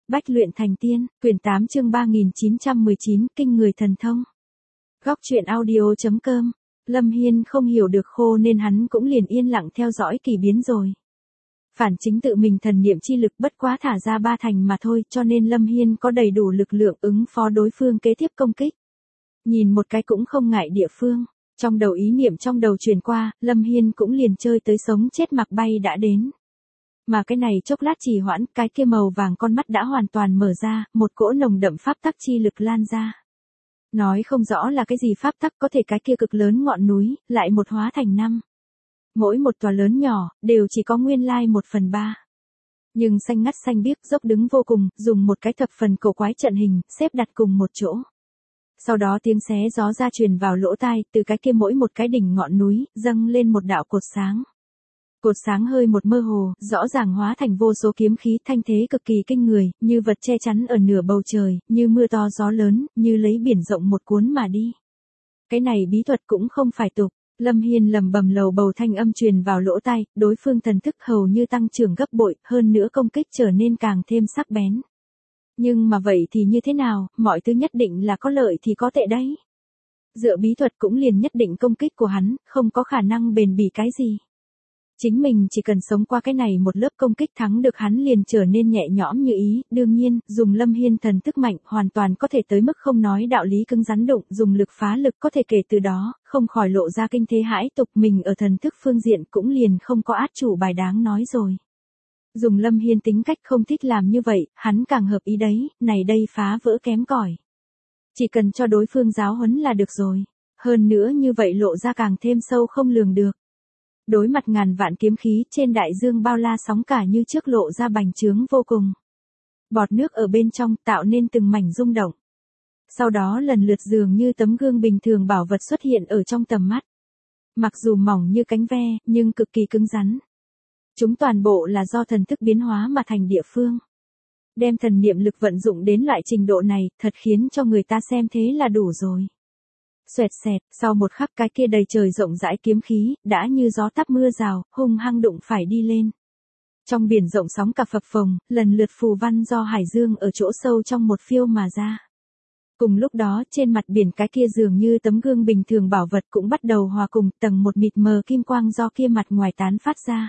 Bách luyện thành tiên, quyển 8 chương 3919, kinh người thần thông. Góc truyện audio.com. Lâm Hiên không hiểu được khô nên hắn cũng liền yên lặng theo dõi kỳ biến rồi. Phản chính tự mình thần niệm chi lực bất quá thả ra 3 thành mà thôi, cho nên Lâm Hiên có đầy đủ lực lượng ứng phó đối phương kế tiếp công kích. Nhìn một cái cũng không ngại địa phương, trong đầu ý niệm trong đầu truyền qua, Lâm Hiên cũng liền chơi tới sống chết mặc bay đã đến. Mà cái này chốc lát trì hoãn, cái kia màu vàng con mắt đã hoàn toàn mở ra, một cỗ nồng đậm pháp tắc chi lực lan ra. Nói không rõ là cái gì pháp tắc, có thể cái kia cực lớn ngọn núi, lại một hóa thành 5. Mỗi một tòa lớn nhỏ, đều chỉ có nguyên lai 1/3. Nhưng xanh ngắt xanh biếc dốc đứng vô cùng, dùng một cái thập phần cổ quái trận hình, xếp đặt cùng một chỗ. Sau đó tiếng xé gió ra truyền vào lỗ tai, từ cái kia mỗi một cái đỉnh ngọn núi, dâng lên một đạo cột sáng. Cột sáng hơi một mơ hồ, rõ ràng hóa thành vô số kiếm khí thanh thế cực kỳ kinh người, như vật che chắn ở nửa bầu trời, như mưa to gió lớn, như lấy biển rộng một cuốn mà đi. Cái này bí thuật cũng không phải tục, Lâm Hiên lầm bầm lầu bầu thanh âm truyền vào lỗ tai, đối phương thần thức hầu như tăng trưởng gấp bội, hơn nữa công kích trở nên càng thêm sắc bén. Nhưng mà vậy thì như thế nào, mọi thứ nhất định là có lợi thì có tệ đấy. Dựa bí thuật cũng liền nhất định công kích của hắn, không có khả năng bền bỉ cái gì. Chính mình chỉ cần sống qua cái này một lớp công kích thắng được hắn liền trở nên nhẹ nhõm như ý, đương nhiên, dùng Lâm Hiên thần thức mạnh hoàn toàn có thể tới mức không nói đạo lý cứng rắn đụng, dùng lực phá lực có thể kể từ đó, không khỏi lộ ra kinh thế hãi tục mình ở thần thức phương diện cũng liền không có át chủ bài đáng nói rồi. Dùng Lâm Hiên tính cách không thích làm như vậy, hắn càng hợp ý đấy, này đây phá vỡ kém cỏi. Chỉ cần cho đối phương giáo huấn là được rồi, hơn nữa như vậy lộ ra càng thêm sâu không lường được. Đối mặt ngàn vạn kiếm khí trên đại dương bao la sóng cả như trước lộ ra bành trướng vô cùng. Bọt nước ở bên trong tạo nên từng mảnh rung động. Sau đó lần lượt dường như tấm gương bình thường bảo vật xuất hiện ở trong tầm mắt. Mặc dù mỏng như cánh ve, nhưng cực kỳ cứng rắn. Chúng toàn bộ là do thần thức biến hóa mà thành địa phương. Đem thần niệm lực vận dụng đến loại trình độ này, thật khiến cho người ta xem thế là đủ rồi. Xoẹt xẹt, sau một khắc cái kia đầy trời rộng rãi kiếm khí, đã như gió táp mưa rào, hung hăng đụng phải đi lên. Trong biển rộng sóng cả phập phồng, lần lượt phù văn do hải dương ở chỗ sâu trong một phiêu mà ra. Cùng lúc đó, trên mặt biển cái kia dường như tấm gương bình thường bảo vật cũng bắt đầu hòa cùng tầng một mịt mờ kim quang do kia mặt ngoài tán phát ra.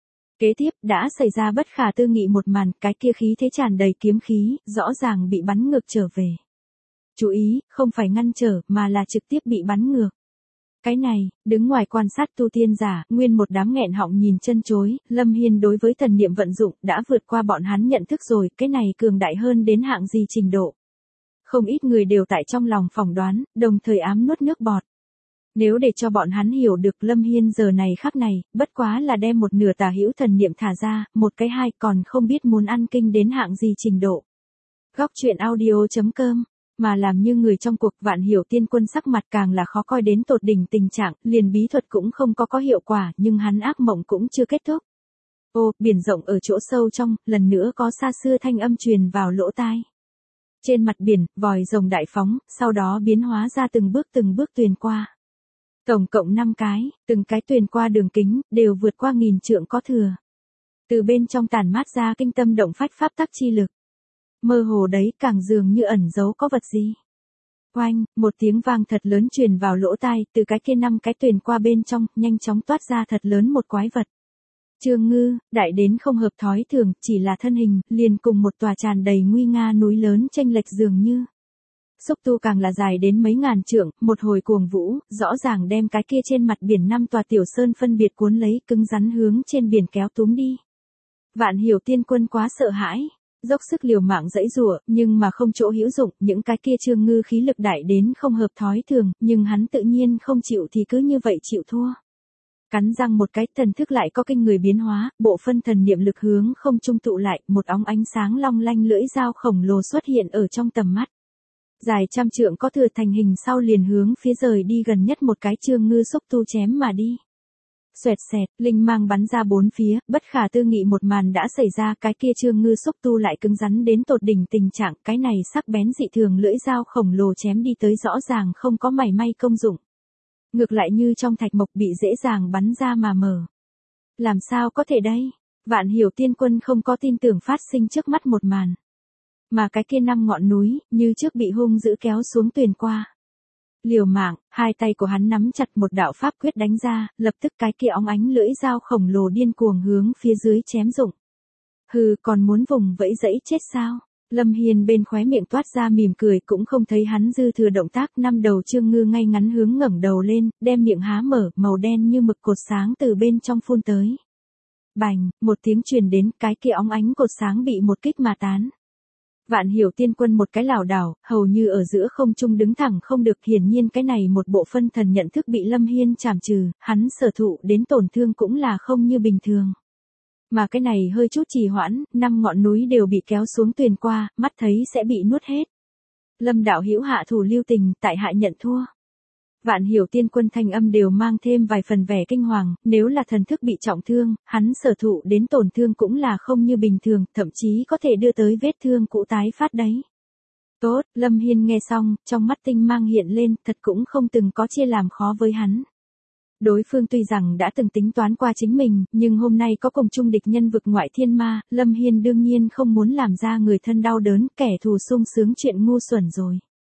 Kế tiếp, đã xảy ra bất khả tư nghị một màn, cái kia khí thế tràn đầy kiếm khí, rõ ràng bị bắn ngược trở về. Chú ý, không phải ngăn trở, mà là trực tiếp bị bắn ngược. Cái này, đứng ngoài quan sát tu tiên giả, nguyên một đám nghẹn họng nhìn chân chối, Lâm Hiên đối với thần niệm vận dụng, đã vượt qua bọn hắn nhận thức rồi, cái này cường đại hơn đến hạng gì trình độ. Không ít người đều tại trong lòng phỏng đoán, đồng thời ám nuốt nước bọt. Nếu để cho bọn hắn hiểu được Lâm Hiên giờ này khắc này, bất quá là đem một nửa tà hữu thần niệm thả ra, một cái hai còn không biết muốn ăn kinh đến hạng gì trình độ. Góc truyện audio.com. Mà làm như người trong cuộc Vạn Hiểu Tiên Quân sắc mặt càng là khó coi đến tột đỉnh tình trạng, liền bí thuật cũng không có hiệu quả, nhưng hắn ác mộng cũng chưa kết thúc. Ô, biển rộng ở chỗ sâu trong, lần nữa có xa xưa thanh âm truyền vào lỗ tai. Trên mặt biển, vòi rồng đại phóng, sau đó biến hóa ra từng bước tuyền qua. Tổng cộng 5 cái, từng cái tuyền qua đường kính, đều vượt qua 1000 trượng có thừa. Từ bên trong tản mát ra kinh tâm động phách pháp tắc chi lực. Mơ hồ đấy càng dường như ẩn giấu có vật gì. Oanh, một tiếng vang thật lớn truyền vào lỗ tai, từ cái kia 5 cái tuyền qua bên trong, nhanh chóng toát ra thật lớn một quái vật. Trương Ngư, đại đến không hợp thói thường, chỉ là thân hình, liền cùng một tòa tràn đầy nguy nga núi lớn chênh lệch dường như. Xúc tu càng là dài đến mấy ngàn trượng, một hồi cuồng vũ, rõ ràng đem cái kia trên mặt biển 5 tòa tiểu sơn phân biệt cuốn lấy, cứng rắn hướng trên biển kéo túm đi. Vạn Hiểu Tiên Quân quá sợ hãi. Dốc sức liều mạng giãy giụa, nhưng mà không chỗ hữu dụng, những cái kia Trương Ngư khí lực đại đến không hợp thói thường, nhưng hắn tự nhiên không chịu thì cứ như vậy chịu thua. Cắn răng một cái, thần thức lại có kinh người biến hóa, bộ phân thần niệm lực hướng không trung tụ lại, một óng ánh sáng long lanh lưỡi dao khổng lồ xuất hiện ở trong tầm mắt. Dài trăm trượng có thừa thành hình sau liền hướng phía rời đi gần nhất một cái Trương Ngư xúc tu chém mà đi. Xoẹt xẹt, linh mang bắn ra bốn phía, bất khả tư nghị một màn đã xảy ra, cái kia Trương Ngư xúc tu lại cứng rắn đến tột đỉnh tình trạng, cái này sắc bén dị thường lưỡi dao khổng lồ chém đi tới rõ ràng không có mảy may công dụng. Ngược lại như trong thạch mộc bị dễ dàng bắn ra mà mở. Làm sao có thể đây? Vạn Hiểu Tiên Quân không có tin tưởng phát sinh trước mắt một màn. Mà cái kia 5 ngọn núi, như trước bị hung dữ kéo xuống tuyền qua. Liều mạng, hai tay của hắn nắm chặt một đạo pháp quyết đánh ra, lập tức cái kia óng ánh lưỡi dao khổng lồ điên cuồng hướng phía dưới chém rụng. Hừ, còn muốn vùng vẫy dẫy chết sao? Lâm Hiên bên khóe miệng toát ra mỉm cười, cũng không thấy hắn dư thừa động tác. Năm đầu Trương Ngư ngay ngắn hướng ngẩng đầu lên, đem miệng há mở, màu đen như mực cột sáng từ bên trong phun tới. Bành, một tiếng truyền đến, cái kia óng ánh cột sáng bị một kích mà tán. Vạn Hiểu Tiên Quân một cái lảo đảo, hầu như ở giữa không trung đứng thẳng không được, hiển nhiên cái này một bộ phân thần nhận thức bị Lâm Hiên chảm trừ, hắn sở thụ đến tổn thương cũng là không như bình thường. Mà cái này hơi chút trì hoãn, 5 ngọn núi đều bị kéo xuống tuyền qua, mắt thấy sẽ bị nuốt hết. Lâm đạo hữu hạ thủ lưu tình, tại hạ nhận thua. Vạn Hiểu Tiên Quân thanh âm đều mang thêm vài phần vẻ kinh hoàng, nếu là thần thức bị trọng thương, hắn sở thụ đến tổn thương cũng là không như bình thường, thậm chí có thể đưa tới vết thương cũ tái phát đấy. Tốt, Lâm Hiên nghe xong, trong mắt tinh mang hiện lên, thật cũng không từng có chia làm khó với hắn. Đối phương tuy rằng đã từng tính toán qua chính mình, nhưng hôm nay có cùng chung địch nhân vực ngoại thiên ma, Lâm Hiên đương nhiên không muốn làm ra người thân đau đớn, kẻ thù sung sướng chuyện ngu xuẩn rồi.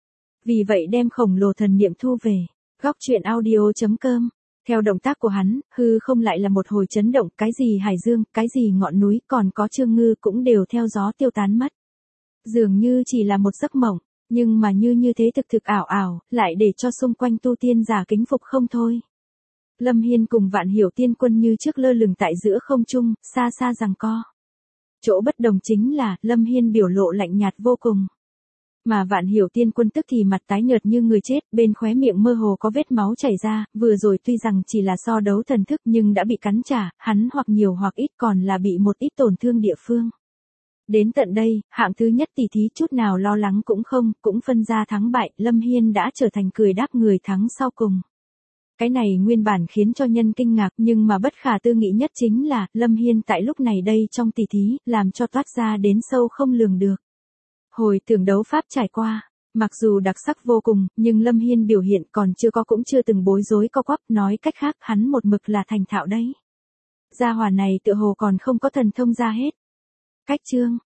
Vì vậy đem khổng lồ thần niệm thu về. Góc truyện audio.com. Theo động tác của hắn, hư không lại là một hồi chấn động, cái gì hải dương, cái gì ngọn núi, còn có Trương Ngư cũng đều theo gió tiêu tán mất. Dường như chỉ là một giấc mộng, nhưng mà như thế thực ảo ảo, lại để cho xung quanh tu tiên giả kính phục không thôi. Lâm Hiên cùng Vạn Hiểu Tiên Quân như trước lơ lửng tại giữa không trung, xa xa giằng co. Chỗ bất đồng chính là, Lâm Hiên biểu lộ lạnh nhạt vô cùng. Mà Vạn Hiểu Tiên Quân tức thì mặt tái nhợt như người chết, bên khóe miệng mơ hồ có vết máu chảy ra, vừa rồi tuy rằng chỉ là so đấu thần thức nhưng đã bị cắn trả, hắn hoặc nhiều hoặc ít còn là bị một ít tổn thương địa phương. Đến tận đây, hạng thứ nhất tỷ thí chút nào lo lắng cũng không, cũng phân ra thắng bại, Lâm Hiên đã trở thành cười đáp người thắng sau cùng. Cái này nguyên bản khiến cho nhân kinh ngạc, nhưng mà bất khả tư nghị nhất chính là, Lâm Hiên tại lúc này đây trong tỷ thí, làm cho toát ra đến sâu không lường được. Hồi tưởng đấu pháp trải qua, mặc dù đặc sắc vô cùng, nhưng Lâm Hiên biểu hiện còn chưa có cũng chưa từng bối rối co quắp, nói cách khác hắn một mực là thành thạo đấy. Gia hỏa này tựa hồ còn không có thần thông ra hết. Cách chương